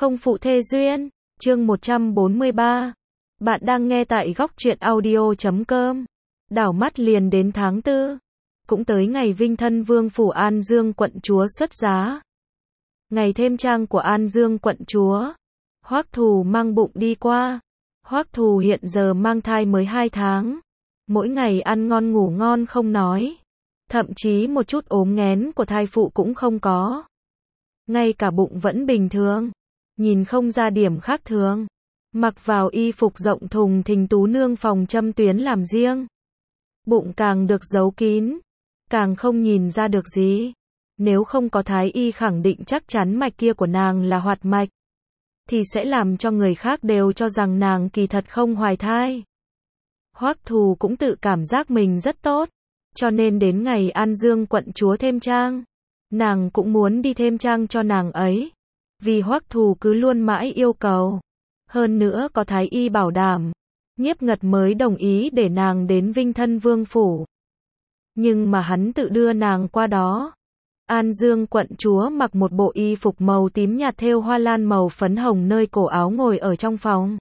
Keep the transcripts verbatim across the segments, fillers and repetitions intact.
Không phụ thê duyên, chương một trăm bốn mươi ba. Bạn đang nghe tại góc truyện audio chấm com. Đảo mắt liền đến tháng tư. Cũng tới ngày Vinh Thân Vương phủ An Dương quận chúa xuất giá. Ngày thêm trang của An Dương quận chúa. Hoắc Thù mang bụng đi qua. Hoắc Thù hiện giờ mang thai mới hai tháng. Mỗi ngày ăn ngon ngủ ngon không nói. Thậm chí một chút ốm nghén của thai phụ cũng không có. Ngay cả bụng vẫn bình thường. Nhìn không ra điểm khác thường. Mặc vào y phục rộng thùng thình tú nương phòng châm tuyến làm riêng. Bụng càng được giấu kín. Càng không nhìn ra được gì. Nếu không có thái y khẳng định chắc chắn mạch kia của nàng là hoạt mạch. Thì sẽ làm cho người khác đều cho rằng nàng kỳ thật không hoài thai. Hoắc Thù cũng tự cảm giác mình rất tốt. Cho nên đến ngày An Dương quận chúa thêm trang. Nàng cũng muốn đi thêm trang cho nàng ấy. Vì Hoắc Thù cứ luôn mãi yêu cầu. Hơn nữa có thái y bảo đảm. Nhiếp Ngật mới đồng ý để nàng đến Vinh Thân Vương phủ. Nhưng mà hắn tự đưa nàng qua đó. An Dương quận chúa mặc một bộ y phục màu tím nhạt thêu hoa lan màu phấn hồng nơi cổ áo ngồi ở trong phòng.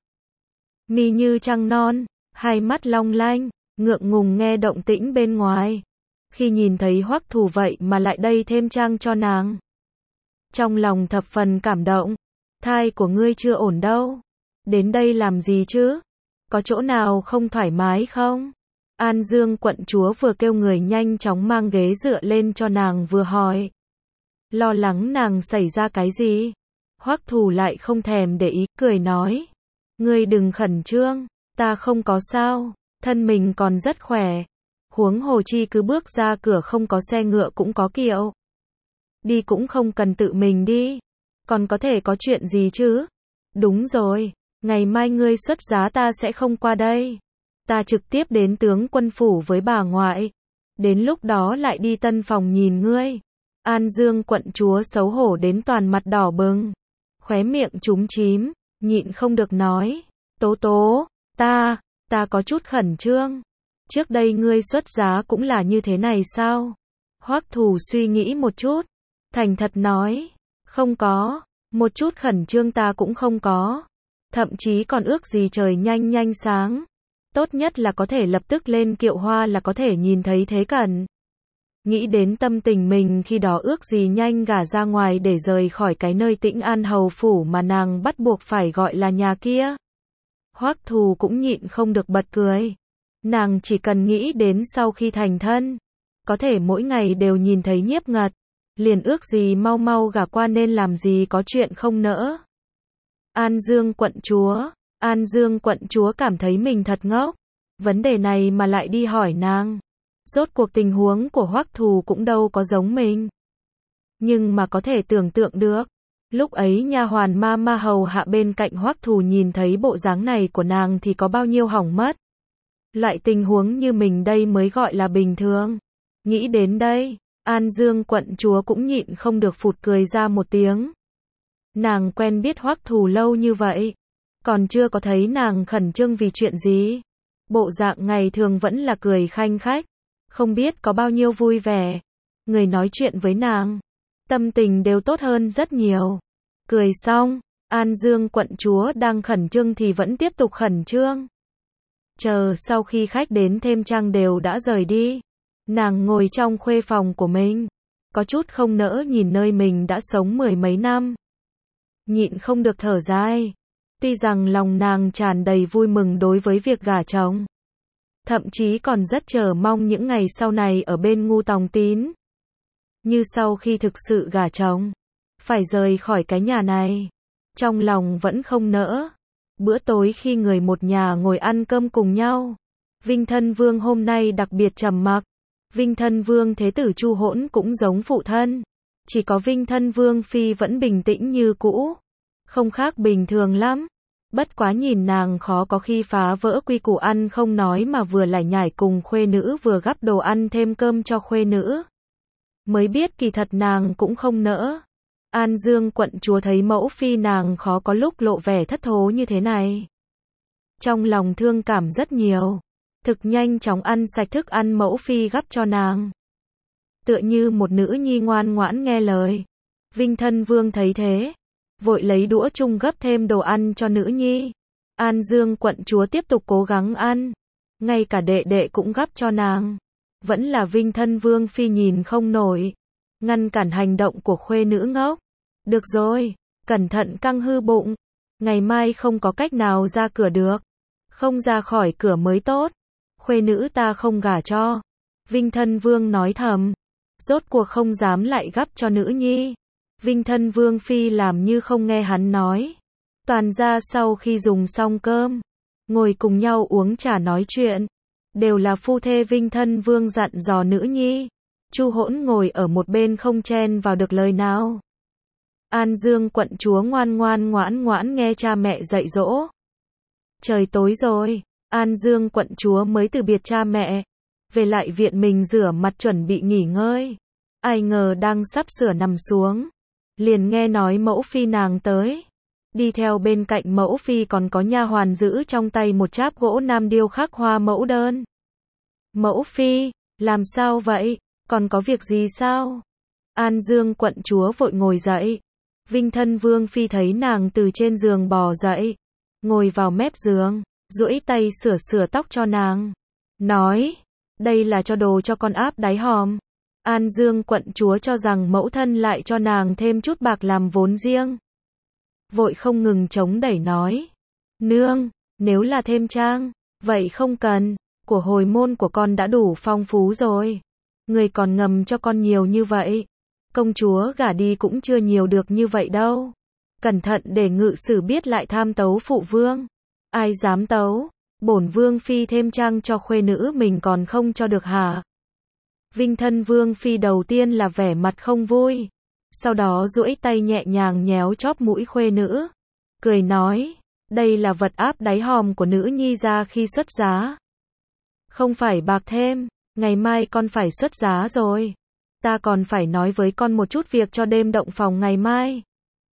Mi như trăng non, hai mắt long lanh, ngượng ngùng nghe động tĩnh bên ngoài. Khi nhìn thấy Hoắc Thù vậy mà lại đây thêm trang cho nàng. Trong lòng thập phần cảm động. Thai của ngươi chưa ổn đâu. Đến đây làm gì chứ? Có chỗ nào không thoải mái không? An Dương quận chúa vừa kêu người nhanh chóng mang ghế dựa lên cho nàng vừa hỏi. Lo lắng nàng xảy ra cái gì? Hoắc Thù lại không thèm để ý, cười nói. Ngươi đừng khẩn trương, ta không có sao, thân mình còn rất khỏe. Huống hồ chi cứ bước ra cửa không có xe ngựa cũng có kiệu. Đi cũng không cần tự mình đi. Còn có thể có chuyện gì chứ? Đúng rồi, ngày mai ngươi xuất giá ta sẽ không qua đây. Ta trực tiếp đến tướng quân phủ với bà ngoại. Đến lúc đó lại đi tân phòng nhìn ngươi. An Dương quận chúa xấu hổ đến toàn mặt đỏ bừng. Khóe miệng chúm chím, nhịn không được nói. Tố tố, ta, ta có chút khẩn trương. Trước đây ngươi xuất giá cũng là như thế này sao? Hoắc Thù suy nghĩ một chút. Thành thật nói. Không có, một chút khẩn trương ta cũng không có. Thậm chí còn ước gì trời nhanh nhanh sáng. Tốt nhất là có thể lập tức lên kiệu hoa là có thể nhìn thấy thế cẩn. Nghĩ đến tâm tình mình khi đó ước gì nhanh gả ra ngoài để rời khỏi cái nơi Tĩnh An hầu phủ mà nàng bắt buộc phải gọi là nhà kia. Hoắc Thù cũng nhịn không được bật cười. Nàng chỉ cần nghĩ đến sau khi thành thân, có thể mỗi ngày đều nhìn thấy Nhiếp Ngật, liền ước gì mau mau gả qua nên làm gì có chuyện không nỡ. An Dương quận chúa, An Dương quận chúa cảm thấy mình thật ngốc. Vấn đề này mà lại đi hỏi nàng. Rốt cuộc tình huống của Hoắc Thù cũng đâu có giống mình. Nhưng mà có thể tưởng tượng được. Lúc ấy nha hoàn ma ma hầu hạ bên cạnh Hoắc Thù nhìn thấy bộ dáng này của nàng thì có bao nhiêu hỏng mất. Loại tình huống như mình đây mới gọi là bình thường. Nghĩ đến đây, An Dương quận chúa cũng nhịn không được phụt cười ra một tiếng. Nàng quen biết Hoắc Thù lâu như vậy. Còn chưa có thấy nàng khẩn trương vì chuyện gì. Bộ dạng ngày thường vẫn là cười khanh khách. Không biết có bao nhiêu vui vẻ. Người nói chuyện với nàng. Tâm tình đều tốt hơn rất nhiều. Cười xong, An Dương quận chúa đang khẩn trương thì vẫn tiếp tục khẩn trương. Chờ sau khi khách đến thêm trang đều đã rời đi. Nàng ngồi trong khuê phòng của mình. Có chút không nỡ nhìn nơi mình đã sống mười mấy năm. Nhịn không được thở dài. Tuy rằng lòng nàng tràn đầy vui mừng đối với việc gả chồng. Thậm chí còn rất chờ mong những ngày sau này ở bên Ngu Tòng Tín. Như sau khi thực sự gả chồng, phải rời khỏi cái nhà này. Trong lòng vẫn không nỡ. Bữa tối khi người một nhà ngồi ăn cơm cùng nhau. Vinh Thân Vương hôm nay đặc biệt trầm mặc. Vinh Thân Vương thế tử Chu Hỗn cũng giống phụ thân. Chỉ có Vinh Thân Vương phi vẫn bình tĩnh như cũ. Không khác bình thường lắm. Bất quá nhìn nàng khó có khi phá vỡ quy củ ăn không nói mà vừa lải nhải cùng khuê nữ vừa gắp đồ ăn thêm cơm cho khuê nữ. Mới biết kỳ thật nàng cũng không nỡ. An Dương quận chúa thấy mẫu phi nàng khó có lúc lộ vẻ thất thố như thế này. Trong lòng thương cảm rất nhiều. Thực nhanh chóng ăn sạch thức ăn mẫu phi gắp cho nàng. Tựa như một nữ nhi ngoan ngoãn nghe lời. Vinh Thân Vương thấy thế. vội lấy đũa chung gấp thêm đồ ăn cho nữ nhi. An Dương quận chúa tiếp tục cố gắng ăn, ngay cả đệ đệ cũng gắp cho nàng. Vẫn là Vinh Thân Vương phi nhìn không nổi, ngăn cản hành động của khuê nữ ngốc. Được rồi, cẩn thận căng hư bụng, ngày mai không có cách nào ra cửa được, không ra khỏi cửa mới tốt. Khuê nữ ta không gả cho. Vinh Thân Vương nói thầm, rốt cuộc không dám lại gắp cho nữ nhi. Vinh Thân Vương phi làm như không nghe hắn nói. Toàn gia sau khi dùng xong cơm, ngồi cùng nhau uống trà nói chuyện, đều là phu thê. Vinh Thân Vương dặn dò nữ nhi, Chu Hỗn ngồi ở một bên không chen vào được lời nào. An Dương quận chúa ngoan ngoan ngoãn ngoãn nghe cha mẹ dạy dỗ. Trời tối rồi, An Dương quận chúa mới từ biệt cha mẹ, về lại viện mình rửa mặt chuẩn bị nghỉ ngơi. Ai ngờ đang sắp sửa nằm xuống, liền nghe nói mẫu phi nàng tới. Đi theo bên cạnh mẫu phi còn có nha hoàn giữ trong tay một cháp gỗ nam điêu khắc hoa mẫu đơn. Mẫu phi, làm sao vậy, còn có việc gì sao? An Dương quận chúa vội ngồi dậy. Vinh Thân Vương phi thấy nàng từ trên giường bò dậy, ngồi vào mép giường, duỗi tay sửa sửa tóc cho nàng, nói, đây là cho đồ cho con áp đáy hòm. An Dương quận chúa cho rằng mẫu thân lại cho nàng thêm chút bạc làm vốn riêng, vội không ngừng chống đẩy nói, nương, nếu là thêm trang, vậy không cần, của hồi môn của con đã đủ phong phú rồi, người còn ngầm cho con nhiều như vậy, công chúa gả đi cũng chưa nhiều được như vậy đâu, cẩn thận để ngự sử biết lại tham tấu phụ vương. Ai dám tấu, bổn vương phi thêm trang cho khuê nữ mình còn không cho được hả? Vinh Thân Vương phi đầu tiên là vẻ mặt không vui, sau đó duỗi tay nhẹ nhàng nhéo chóp mũi khuê nữ, cười nói, đây là vật áp đáy hòm của nữ nhi ra khi xuất giá. Không phải bạc thêm, ngày mai con phải xuất giá rồi. Ta còn phải nói với con một chút việc cho đêm động phòng ngày mai.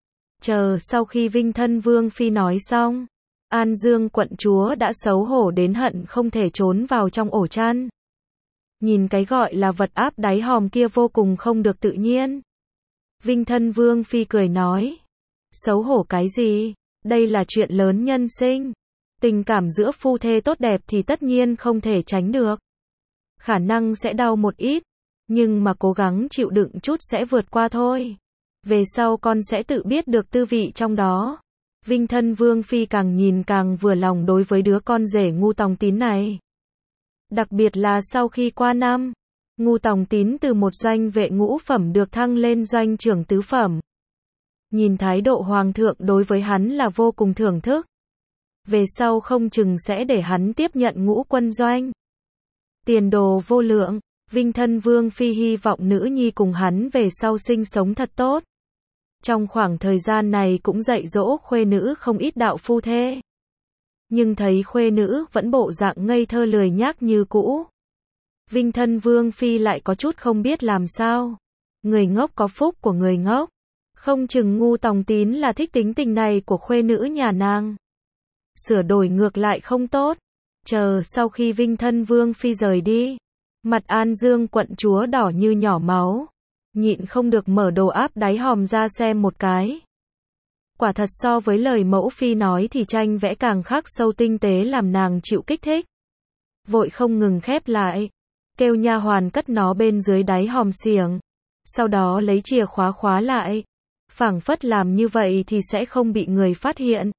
Chờ sau khi Vinh Thân Vương phi nói xong, An Dương quận chúa đã xấu hổ đến hận không thể trốn vào trong ổ chăn. Nhìn cái gọi là vật áp đáy hòm kia vô cùng không được tự nhiên. Vinh Thân Vương phi cười nói, xấu hổ cái gì, đây là chuyện lớn nhân sinh. Tình cảm giữa phu thê tốt đẹp thì tất nhiên không thể tránh được. Khả năng sẽ đau một ít, nhưng mà cố gắng chịu đựng chút sẽ vượt qua thôi. Về sau con sẽ tự biết được tư vị trong đó. Vinh Thân Vương phi càng nhìn càng vừa lòng đối với đứa con rể Ngu Tòng Tín này. Đặc biệt là sau khi qua năm, Ngu Tòng Tín từ một doanh vệ ngũ phẩm được thăng lên doanh trưởng tứ phẩm. Nhìn thái độ hoàng thượng đối với hắn là vô cùng thưởng thức. Về sau không chừng sẽ để hắn tiếp nhận ngũ quân doanh. Tiền đồ vô lượng, Vinh Thân Vương phi hy vọng nữ nhi cùng hắn về sau sinh sống thật tốt. Trong khoảng thời gian này cũng dạy dỗ khuê nữ không ít đạo phu thê. Nhưng thấy khuê nữ vẫn bộ dạng ngây thơ lười nhác như cũ. Vinh Thân Vương phi lại có chút không biết làm sao. Người ngốc có phúc của người ngốc. Không chừng Ngu Tòng Tín là thích tính tình này của khuê nữ nhà nàng. Sửa đổi ngược lại không tốt. Chờ sau khi Vinh Thân Vương phi rời đi, mặt An Dương quận chúa đỏ như nhỏ máu, nhịn không được mở đồ áp đáy hòm ra xem một cái. Quả thật so với lời mẫu phi nói thì tranh vẽ càng khắc sâu tinh tế làm nàng chịu kích thích. Vội không ngừng khép lại, kêu nha hoàn cất nó bên dưới đáy hòm xiềng, sau đó lấy chìa khóa khóa lại, phảng phất làm như vậy thì sẽ không bị người phát hiện.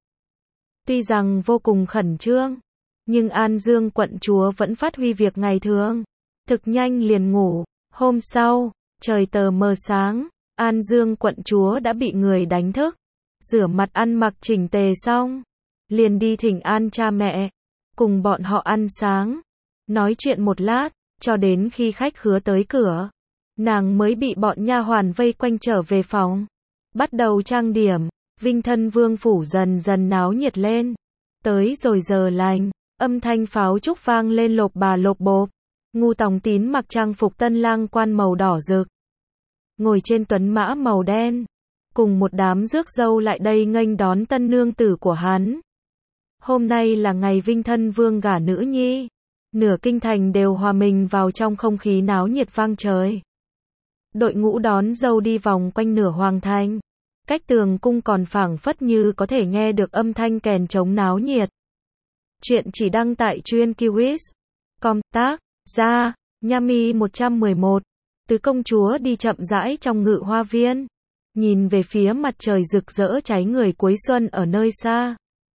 Tuy rằng vô cùng khẩn trương, nhưng An Dương quận chúa vẫn phát huy việc ngày thường, thực nhanh liền ngủ. Hôm sau, trời tờ mờ sáng, An Dương quận chúa đã bị người đánh thức, rửa mặt ăn mặc chỉnh tề xong, liền đi thỉnh an cha mẹ, cùng bọn họ ăn sáng, nói chuyện một lát, cho đến khi khách khứa tới cửa, nàng mới bị bọn nha hoàn vây quanh trở về phòng, bắt đầu trang điểm. Vinh Thân Vương phủ dần dần náo nhiệt lên. Tới rồi giờ lành, âm thanh pháo trúc vang lên lộp bà lộp bộp. Ngu Tòng Tín mặc trang phục tân lang quan màu đỏ rực, ngồi trên tuấn mã màu đen, cùng một đám rước dâu lại đây nghênh đón tân nương tử của hắn. Hôm nay là ngày Vinh Thân Vương gả nữ nhi, nửa kinh thành đều hòa mình vào trong không khí náo nhiệt vang trời. Đội ngũ đón dâu đi vòng quanh nửa hoàng thành, Cách tường cung còn phảng phất như có thể nghe được âm thanh kèn trống náo nhiệt. Chuyện chỉ đăng tại truyện.kiwis chấm com. Tác giả Nhami một trăm mười một. Tứ công chúa đi chậm rãi trong ngự hoa viên, nhìn về phía mặt trời rực rỡ cháy người cuối xuân ở nơi xa.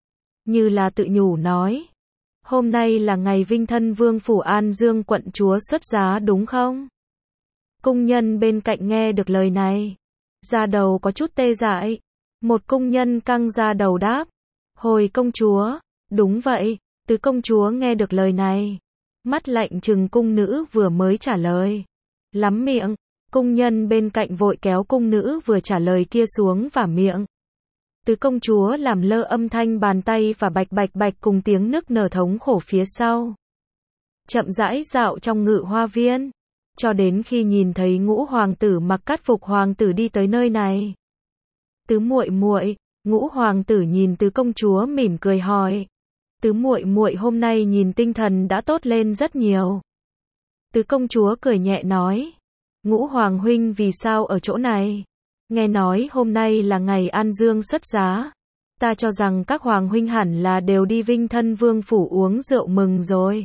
Như là tự nhủ nói, hôm nay là ngày vinh thân vương phủ An Dương quận chúa xuất giá đúng không? Cung nhân bên cạnh nghe được lời này, da đầu có chút tê dại. Một cung nhân căng da đầu đáp, hồi công chúa, đúng vậy. Tứ công chúa nghe được lời này, mắt lạnh trừng cung nữ vừa mới trả lời. Lắm miệng, cung nhân bên cạnh vội kéo cung nữ vừa trả lời kia xuống vả miệng. Tứ công chúa làm lơ âm thanh bàn tay và bạch bạch bạch cùng tiếng nức nở thống khổ phía sau. Chậm rãi dạo trong ngự hoa viên, cho đến khi nhìn thấy ngũ hoàng tử mặc cát phục hoàng tử đi tới nơi này. Tứ muội muội, ngũ hoàng tử nhìn tứ công chúa mỉm cười hỏi. Tứ muội muội hôm nay nhìn tinh thần đã tốt lên rất nhiều. Tứ công chúa cười nhẹ nói, ngũ hoàng huynh vì sao ở chỗ này? Nghe nói hôm nay là ngày An Dương xuất giá. Ta cho rằng các hoàng huynh hẳn là đều đi vinh thân vương phủ uống rượu mừng rồi.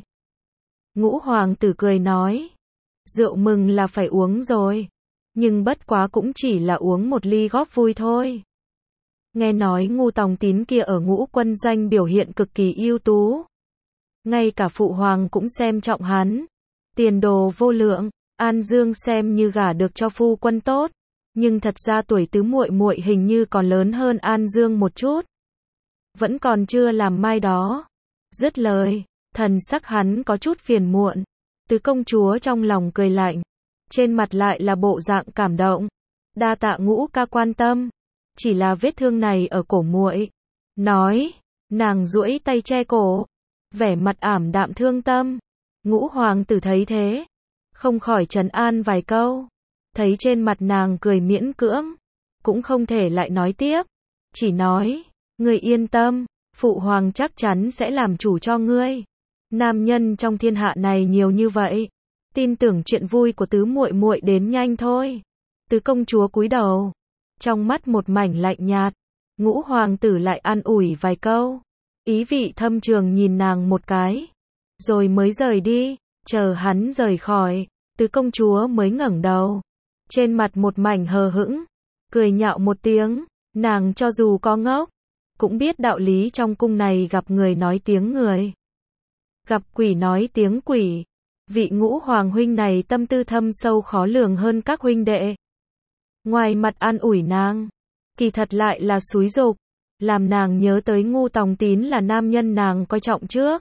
Ngũ hoàng tử cười nói, rượu mừng là phải uống rồi, nhưng bất quá cũng chỉ là uống một ly góp vui thôi. Nghe nói Ngu Tòng Tín kia ở Ngũ quân doanh biểu hiện cực kỳ ưu tú. Ngay cả phụ hoàng cũng xem trọng hắn. Tiền đồ vô lượng, An Dương xem như gả được cho phu quân tốt, nhưng thật ra tuổi tứ muội muội hình như còn lớn hơn An Dương một chút. Vẫn còn chưa làm mai đó. Dứt lời, thần sắc hắn có chút phiền muộn. Tứ công chúa trong lòng cười lạnh, trên mặt lại là bộ dạng cảm động. Đa tạ Ngũ ca quan tâm, chỉ là vết thương này ở cổ muội. Nói, nàng duỗi tay che cổ, vẻ mặt ảm đạm thương tâm. Ngũ hoàng tử thấy thế, không khỏi trấn an vài câu. Thấy trên mặt nàng cười miễn cưỡng, cũng không thể lại nói tiếp. Chỉ nói, ngươi yên tâm, phụ hoàng chắc chắn sẽ làm chủ cho ngươi. Nam nhân trong thiên hạ này nhiều như vậy, tin tưởng chuyện vui của tứ muội muội đến nhanh thôi. Tứ công chúa cúi đầu, trong mắt một mảnh lạnh nhạt. Ngũ hoàng tử lại an ủi vài câu, ý vị thâm trường nhìn nàng một cái, rồi mới rời đi. Chờ hắn rời khỏi, tứ công chúa mới ngẩng đầu, trên mặt một mảnh hờ hững, cười nhạo một tiếng. Nàng cho dù có ngốc, cũng biết đạo lý trong cung này gặp người nói tiếng người, gặp quỷ nói tiếng quỷ. Vị Ngũ hoàng huynh này tâm tư thâm sâu khó lường hơn các huynh đệ. Ngoài mặt an ủi nàng, kỳ thật lại là xúi giục, làm nàng nhớ tới Ngu Tòng Tín là nam nhân nàng coi trọng trước.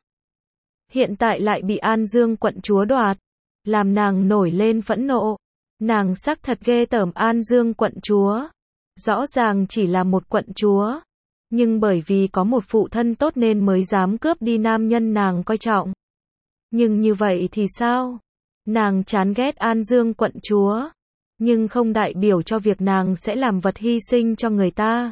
Hiện tại lại bị An Dương quận chúa đoạt, làm nàng nổi lên phẫn nộ. Nàng xác thật ghê tởm An Dương quận chúa. Rõ ràng chỉ là một quận chúa, nhưng bởi vì có một phụ thân tốt nên mới dám cướp đi nam nhân nàng coi trọng. Nhưng như vậy thì sao? Nàng chán ghét An Dương quận chúa, nhưng không đại biểu cho việc nàng sẽ làm vật hy sinh cho người ta,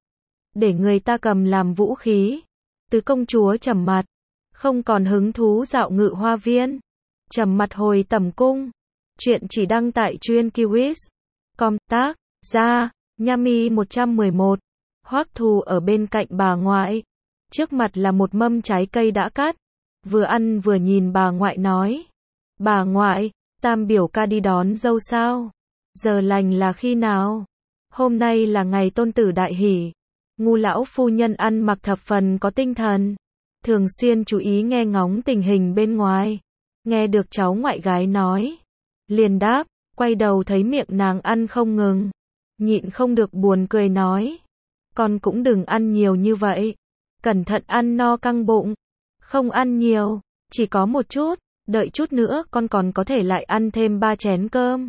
để người ta cầm làm vũ khí. Tứ công chúa trầm mặt, không còn hứng thú dạo ngự hoa viên, trầm mặt hồi tẩm cung. Chuyện chỉ đăng tại truyện.kiwis chấm com. Tác giả Nhami một trăm mười một. Hoắc Thù ở bên cạnh bà ngoại, trước mặt là một mâm trái cây đã cắt, vừa ăn vừa nhìn bà ngoại nói, bà ngoại, Tam biểu ca đi đón dâu sao? Giờ lành là khi nào? Hôm nay là ngày tôn tử đại hỷ. Ngu lão phu nhân ăn mặc thập phần có tinh thần, thường xuyên chú ý nghe ngóng tình hình bên ngoài. Nghe được cháu ngoại gái nói, liền đáp, quay đầu thấy miệng nàng ăn không ngừng, nhịn không được buồn cười nói, con cũng đừng ăn nhiều như vậy, cẩn thận ăn no căng bụng. Không ăn nhiều, chỉ có một chút, đợi chút nữa con còn có thể lại ăn thêm ba chén cơm.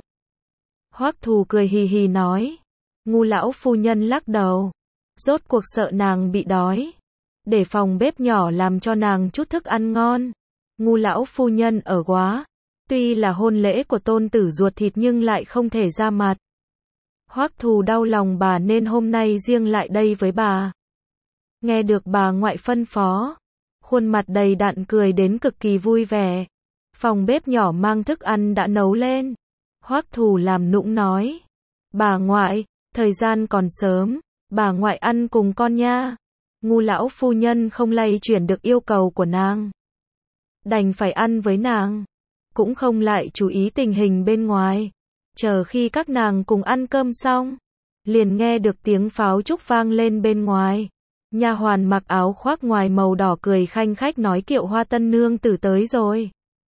Hoắc Thù cười hì hì nói. Ngu lão phu nhân lắc đầu, rốt cuộc sợ nàng bị đói, để phòng bếp nhỏ làm cho nàng chút thức ăn ngon. Ngu lão phu nhân ở quá, tuy là hôn lễ của tôn tử ruột thịt nhưng lại không thể ra mặt. Hoắc Thù đau lòng bà nên hôm nay riêng lại đây với bà. Nghe được bà ngoại phân phó, khuôn mặt đầy đặn cười đến cực kỳ vui vẻ. Phòng bếp nhỏ mang thức ăn đã nấu lên. Hoắc Thù làm nũng nói, bà ngoại, Thời gian còn sớm, bà ngoại ăn cùng con nha. Ngu lão phu nhân không lay chuyển được yêu cầu của nàng. Đành phải ăn với nàng. Cũng không lại chú ý tình hình bên ngoài. Chờ khi các nàng cùng ăn cơm xong, liền nghe được tiếng pháo trúc vang lên bên ngoài. Nha hoàn mặc áo khoác ngoài màu đỏ cười khanh khách nói Kiệu Hoa tân nương tử tới rồi.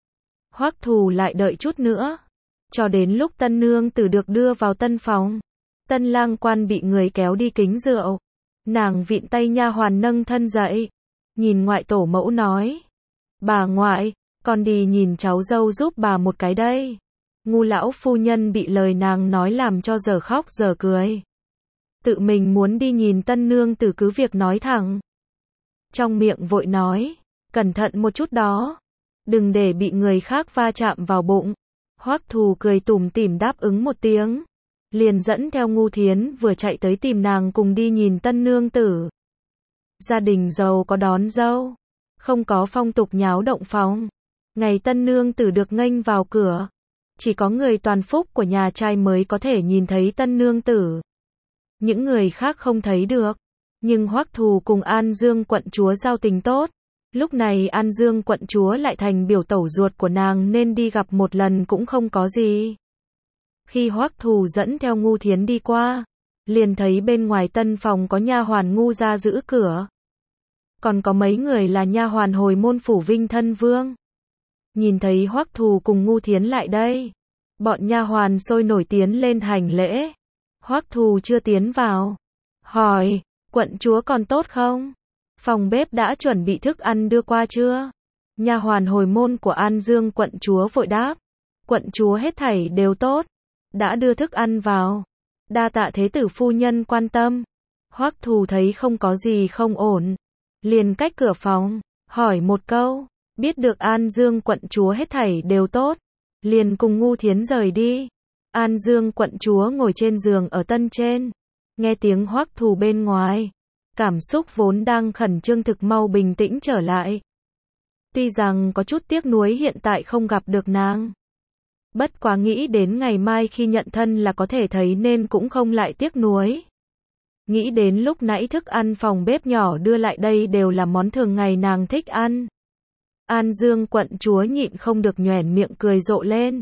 Hoắc Thù lại đợi chút nữa, cho đến lúc tân nương tử được đưa vào tân phòng. Tân lang quan bị người kéo đi kính rượu. Nàng vịn tay nha hoàn nâng thân dậy, nhìn ngoại tổ mẫu nói: "Bà ngoại, con đi nhìn cháu dâu giúp bà một cái đây." Ngu lão phu nhân bị lời nàng nói làm cho giờ khóc giờ cười. Tự mình muốn đi nhìn tân nương tử cứ việc nói thẳng. Trong miệng vội nói: "Cẩn thận một chút đó, đừng để bị người khác va chạm vào bụng." Hoắc Thù cười tủm tỉm đáp ứng một tiếng, liền dẫn theo Ngu Thiến vừa chạy tới tìm nàng cùng đi nhìn tân nương tử. Gia đình giàu có đón dâu, không có phong tục nháo động phòng. Ngày tân nương tử được nghênh vào cửa, chỉ có người toàn phúc của nhà trai mới có thể nhìn thấy tân nương tử. Những người khác không thấy được. Nhưng Hoắc Thù cùng An Dương quận chúa giao tình tốt. Lúc này An Dương quận chúa lại thành biểu tẩu ruột của nàng nên đi gặp một lần cũng không có gì. Khi Hoắc Thù dẫn theo Ngu Thiến đi qua, liền thấy bên ngoài tân phòng có nha hoàn Ngu gia giữ cửa. Còn có mấy người là nha hoàn hồi môn phủ Vinh Thân Vương. Nhìn thấy Hoắc Thù cùng Ngu Thiến lại đây, bọn nha hoàn sôi nổi tiến lên hành lễ. Hoắc Thù chưa tiến vào, hỏi: "Quận chúa còn tốt không? Phòng bếp đã chuẩn bị thức ăn đưa qua chưa?" Nha hoàn hồi môn của An Dương quận chúa vội đáp: "Quận chúa hết thảy đều tốt, đã đưa thức ăn vào. Đa tạ thế tử phu nhân quan tâm." Hoắc Thù thấy không có gì không ổn, liền cách cửa phòng, hỏi một câu, biết được An Dương quận chúa hết thảy đều tốt, liền cùng Ngu Thiến rời đi. An Dương quận chúa ngồi trên giường ở tân trên, nghe tiếng Hoắc Thù bên ngoài, cảm xúc vốn đang khẩn trương thực mau bình tĩnh trở lại. Tuy rằng có chút tiếc nuối hiện tại không gặp được nàng, bất quá nghĩ đến ngày mai khi nhận thân là có thể thấy nên cũng không lại tiếc nuối. Nghĩ đến lúc nãy thức ăn phòng bếp nhỏ đưa lại đây đều là món thường ngày nàng thích ăn. An Dương quận chúa nhịn không được nhoẻn miệng cười rộ lên.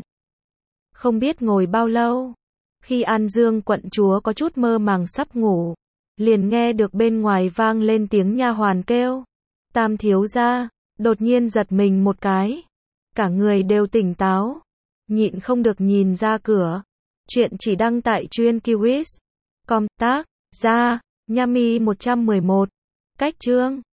Không biết ngồi bao lâu, khi An Dương quận chúa có chút mơ màng sắp ngủ, liền nghe được bên ngoài vang lên tiếng nha hoàn kêu: "Tam thiếu gia." Đột nhiên giật mình một cái, cả người đều tỉnh táo, nhịn không được nhìn ra cửa. Chuyện chỉ đăng tại truyện Kiwis. Com tác, ra, Nhami một trăm mười một. Cách chương